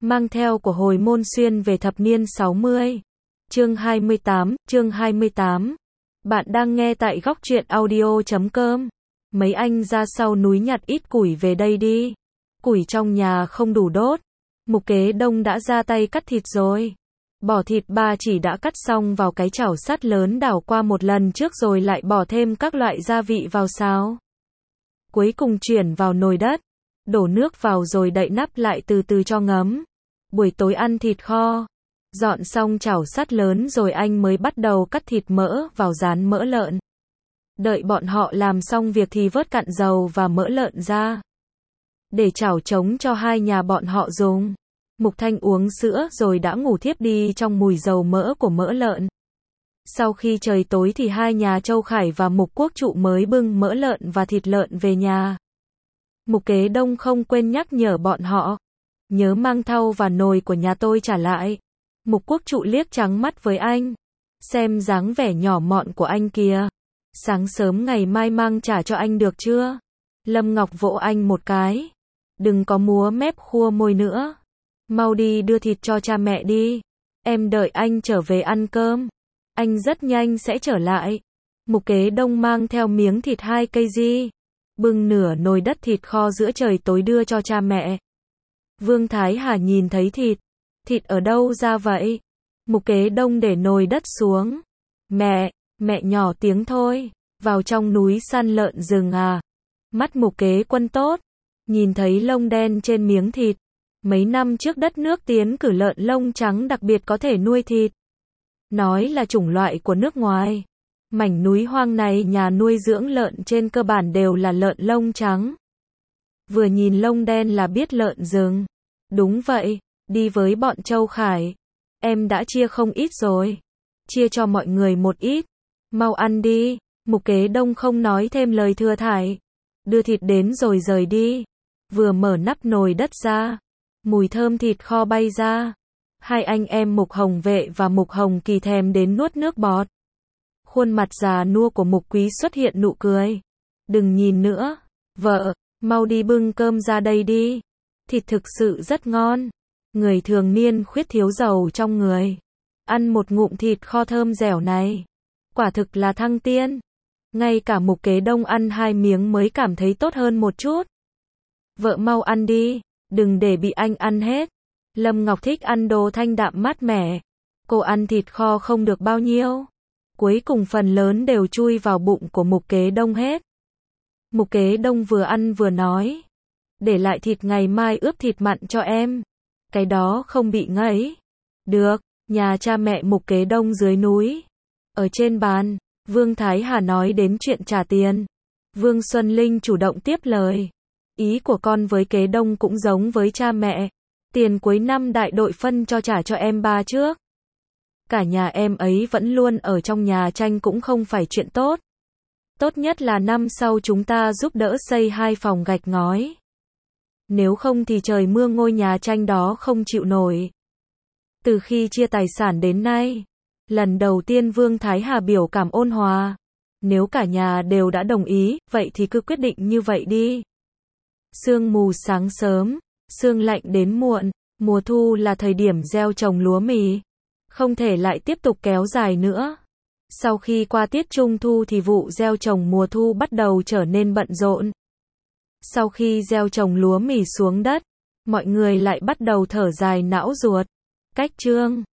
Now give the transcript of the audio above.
mang theo của hồi môn xuyên về thập niên 60. Chương 28. Bạn đang nghe tại góc truyện audio.com. Mấy anh ra sau núi nhặt ít củi về đây đi. Củi trong nhà không đủ đốt. Mục Kế Đông đã ra tay cắt thịt rồi. Bỏ thịt ba chỉ đã cắt xong vào cái chảo sắt lớn, đảo qua một lần trước rồi lại bỏ thêm các loại gia vị vào xào. Cuối cùng chuyển vào nồi đất, đổ nước vào rồi đậy nắp lại từ từ cho ngấm. Buổi tối ăn thịt kho. Dọn xong chảo sắt lớn rồi anh mới bắt đầu cắt thịt mỡ vào rán mỡ lợn. Đợi bọn họ làm xong việc thì vớt cặn dầu và mỡ lợn ra, để chảo trống cho hai nhà bọn họ dùng. Mục Thanh uống sữa rồi đã ngủ thiếp đi trong mùi dầu mỡ của mỡ lợn. Sau khi trời tối thì hai nhà Châu Khải và Mục Quốc Trụ mới bưng mỡ lợn và thịt lợn về nhà. Mục Kế Đông không quên nhắc nhở bọn họ, nhớ mang thau và nồi của nhà tôi trả lại. Mục Quốc Trụ liếc trắng mắt với anh, xem dáng vẻ nhỏ mọn của anh kìa. Sáng sớm ngày mai mang trả cho anh được chưa? Lâm Ngọc vỗ anh một cái. Đừng có múa mép khua môi nữa. Mau đi đưa thịt cho cha mẹ đi. Em đợi anh trở về ăn cơm. Anh rất nhanh sẽ trở lại. Mục Kế Đông mang theo miếng thịt 2 cây di, bưng nửa nồi đất thịt kho giữa trời tối đưa cho cha mẹ. Vương Thái Hà nhìn thấy thịt. Thịt ở đâu ra vậy? Mục Kế Đông để nồi đất xuống. Mẹ nhỏ tiếng thôi. Vào trong núi săn lợn rừng à? Mắt Mục Kế Quân tốt, nhìn thấy lông đen trên miếng thịt. Mấy năm trước đất nước tiến cử lợn lông trắng đặc biệt có thể nuôi thịt. Nói là chủng loại của nước ngoài. Mảnh núi hoang này nhà nuôi dưỡng lợn trên cơ bản đều là lợn lông trắng. Vừa nhìn lông đen là biết lợn rừng. Đúng vậy, đi với bọn Châu Khải. Em đã chia không ít rồi. Chia cho mọi người một ít. Mau ăn đi. Mục Kế Đông không nói thêm lời thừa thãi. Đưa thịt đến rồi rời đi. Vừa mở nắp nồi đất ra, mùi thơm thịt kho bay ra. Hai anh em Mục Hồng Vệ và Mục Hồng Kỳ thèm đến nuốt nước bọt. Khuôn mặt già nua của Mục Quý xuất hiện nụ cười. Đừng nhìn nữa, vợ, mau đi bưng cơm ra đây đi. Thịt thực sự rất ngon. Người thường niên khuyết thiếu dầu trong người. Ăn một ngụm thịt kho thơm dẻo này, quả thực là thăng tiên. Ngay cả Mục Kế Đông ăn 2 miếng mới cảm thấy tốt hơn một chút. Vợ mau ăn đi, đừng để bị anh ăn hết. Lâm Ngọc thích ăn đồ thanh đạm mát mẻ. Cô ăn thịt kho không được bao nhiêu. Cuối cùng phần lớn đều chui vào bụng của Mục Kế Đông hết. Mục Kế Đông vừa ăn vừa nói. Để lại thịt ngày mai ướp thịt mặn cho em. Cái đó không bị ngấy. Được, nhà cha mẹ Mục Kế Đông dưới núi. Ở trên bàn, Vương Thái Hà nói đến chuyện trả tiền. Vương Xuân Linh chủ động tiếp lời. Ý của con với Kế Đông cũng giống với cha mẹ. Tiền cuối năm đại đội phân trả cho em ba trước. Cả nhà em ấy vẫn luôn ở trong nhà tranh cũng không phải chuyện tốt. Tốt nhất là năm sau chúng ta giúp đỡ xây 2 phòng gạch ngói. Nếu không thì trời mưa ngôi nhà tranh đó không chịu nổi. Từ khi chia tài sản đến nay, lần đầu tiên Vương Thái Hà biểu cảm ôn hòa. Nếu cả nhà đều đã đồng ý, vậy thì cứ quyết định như vậy đi. Sương mù sáng sớm, sương lạnh đến muộn. Mùa thu là thời điểm gieo trồng lúa mì. Không thể lại tiếp tục kéo dài nữa. Sau khi qua tiết trung thu thì vụ gieo trồng mùa thu bắt đầu trở nên bận rộn. Sau khi gieo trồng lúa mì xuống đất, mọi người lại bắt đầu thở dài não ruột. Cách chương